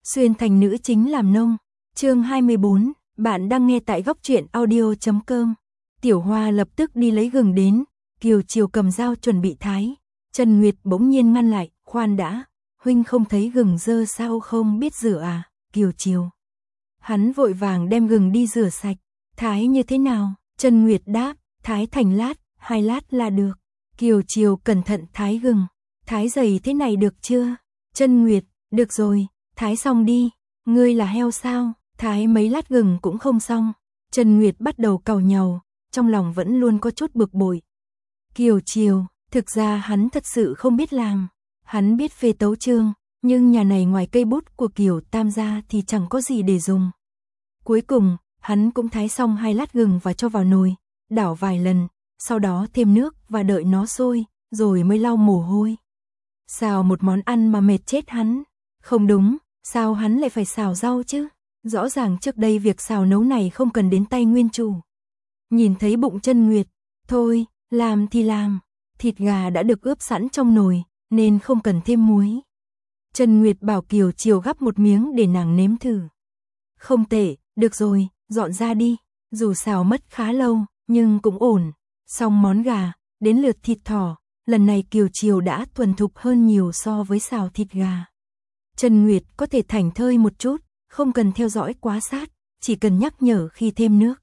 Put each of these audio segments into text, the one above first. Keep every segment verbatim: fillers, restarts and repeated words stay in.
xuyên thành nữ chính làm nông. Chương hai mươi bốn, bạn đang nghe tại góc truyện audio chấm com. Tiểu Hoa lập tức đi lấy gừng đến, Kiều Chiều cầm dao chuẩn bị thái. Trần Nguyệt bỗng nhiên ngăn lại, khoan đã, huynh không thấy gừng dơ sao không biết rửa à, Kiều Chiều. Hắn vội vàng đem gừng đi rửa sạch, thái như thế nào, Trần Nguyệt đáp, thái thành lát, hai lát là được. Kiều Chiều cẩn thận thái gừng, thái dày thế này được chưa? Trần Nguyệt, được rồi, thái xong đi, ngươi là heo sao, thái mấy lát gừng cũng không xong. Trần Nguyệt bắt đầu càu nhàu, trong lòng vẫn luôn có chút bực bội. Kiều Chiều, thực ra hắn thật sự không biết làm, hắn biết phê tấu chương, nhưng nhà này ngoài cây bút của Kiều Tam gia thì chẳng có gì để dùng. Cuối cùng, hắn cũng thái xong hai lát gừng và cho vào nồi, đảo vài lần, sau đó thêm nước và đợi nó sôi, rồi mới lau mồ hôi. Xào một món ăn mà mệt chết hắn, không đúng, sao hắn lại phải xào rau chứ? Rõ ràng trước đây việc xào nấu này không cần đến tay nguyên chủ. Nhìn thấy bụng Trần Nguyệt, thôi, làm thì làm, thịt gà đã được ướp sẵn trong nồi, nên không cần thêm muối. Trần Nguyệt bảo Kiều Chiều gắp một miếng để nàng nếm thử. Không tệ, được rồi, dọn ra đi, dù xào mất khá lâu, nhưng cũng ổn. Xong món gà, đến lượt thịt thỏ, lần này Kiều Chiều đã thuần thục hơn nhiều so với xào thịt gà. Trần Nguyệt có thể thảnh thơi một chút, không cần theo dõi quá sát, chỉ cần nhắc nhở khi thêm nước.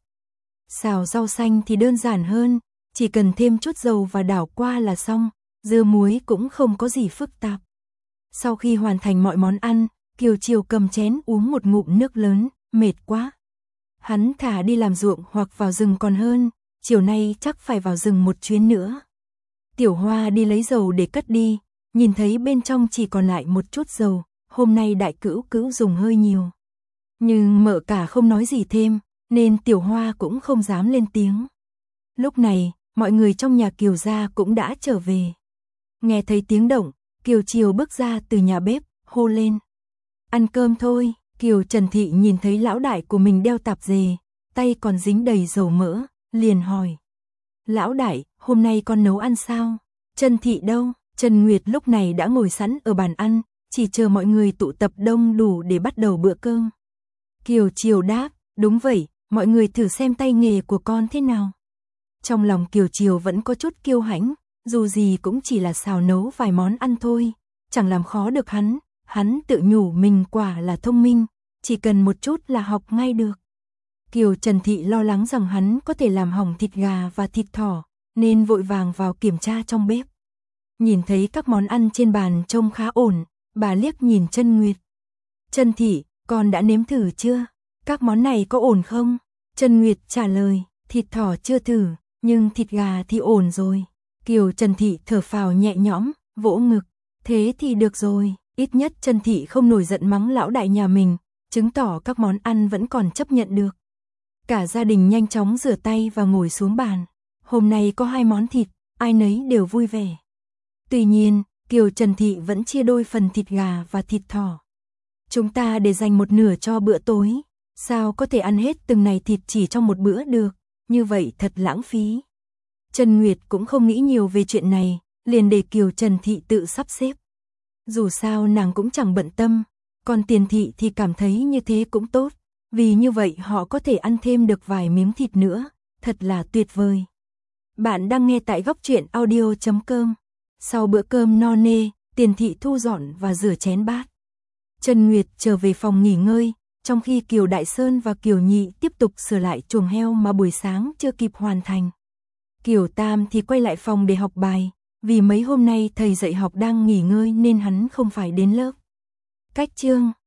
Xào rau xanh thì đơn giản hơn, chỉ cần thêm chút dầu và đảo qua là xong, dưa muối cũng không có gì phức tạp. Sau khi hoàn thành mọi món ăn, Kiều Chiều cầm chén uống một ngụm nước lớn, mệt quá. Hắn thả đi làm ruộng hoặc vào rừng còn hơn, chiều nay chắc phải vào rừng một chuyến nữa. Tiểu Hoa đi lấy dầu để cất đi, nhìn thấy bên trong chỉ còn lại một chút dầu, hôm nay đại cữu cữu dùng hơi nhiều. Nhưng mợ cả không nói gì thêm, nên Tiểu Hoa cũng không dám lên tiếng. Lúc này, mọi người trong nhà Kiều gia cũng đã trở về. Nghe thấy tiếng động, Kiều Chiều bước ra từ nhà bếp, hô lên. Ăn cơm thôi, Kiều Trần Thị nhìn thấy lão đại của mình đeo tạp dề, tay còn dính đầy dầu mỡ, liền hỏi. Lão đại, hôm nay con nấu ăn sao? Trần Thị đâu? Trần Nguyệt lúc này đã ngồi sẵn ở bàn ăn, chỉ chờ mọi người tụ tập đông đủ để bắt đầu bữa cơm. Kiều Chiều đáp, đúng vậy, mọi người thử xem tay nghề của con thế nào. Trong lòng Kiều Chiều vẫn có chút kiêu hãnh, dù gì cũng chỉ là xào nấu vài món ăn thôi, chẳng làm khó được hắn, hắn tự nhủ mình quả là thông minh, chỉ cần một chút là học ngay được. Kiều Trần Thị lo lắng rằng hắn có thể làm hỏng thịt gà và thịt thỏ, nên vội vàng vào kiểm tra trong bếp. Nhìn thấy các món ăn trên bàn trông khá ổn, bà liếc nhìn Trần Nguyệt. Trần Thị, con đã nếm thử chưa? Các món này có ổn không? Trần Nguyệt trả lời, thịt thỏ chưa thử, nhưng thịt gà thì ổn rồi. Kiều Trần Thị thở phào nhẹ nhõm, vỗ ngực. Thế thì được rồi, ít nhất Trần Thị không nổi giận mắng lão đại nhà mình, chứng tỏ các món ăn vẫn còn chấp nhận được. Cả gia đình nhanh chóng rửa tay và ngồi xuống bàn. Hôm nay có hai món thịt, ai nấy đều vui vẻ. Tuy nhiên, Kiều Trần Thị vẫn chia đôi phần thịt gà và thịt thỏ. Chúng ta để dành một nửa cho bữa tối, sao có thể ăn hết từng này thịt chỉ trong một bữa được, như vậy thật lãng phí. Trần Nguyệt cũng không nghĩ nhiều về chuyện này, liền để Kiều Trần Thị tự sắp xếp. Dù sao nàng cũng chẳng bận tâm, còn Tiền Thị thì cảm thấy như thế cũng tốt, vì như vậy họ có thể ăn thêm được vài miếng thịt nữa, thật là tuyệt vời. Bạn đang nghe tại góc truyện audio chấm com. Sau bữa cơm no nê, Tiền Thị thu dọn và rửa chén bát. Trần Nguyệt trở về phòng nghỉ ngơi, trong khi Kiều Đại Sơn và Kiều Nhị tiếp tục sửa lại chuồng heo mà buổi sáng chưa kịp hoàn thành. Kiều Tam thì quay lại phòng để học bài, vì mấy hôm nay thầy dạy học đang nghỉ ngơi nên hắn không phải đến lớp. Cách chương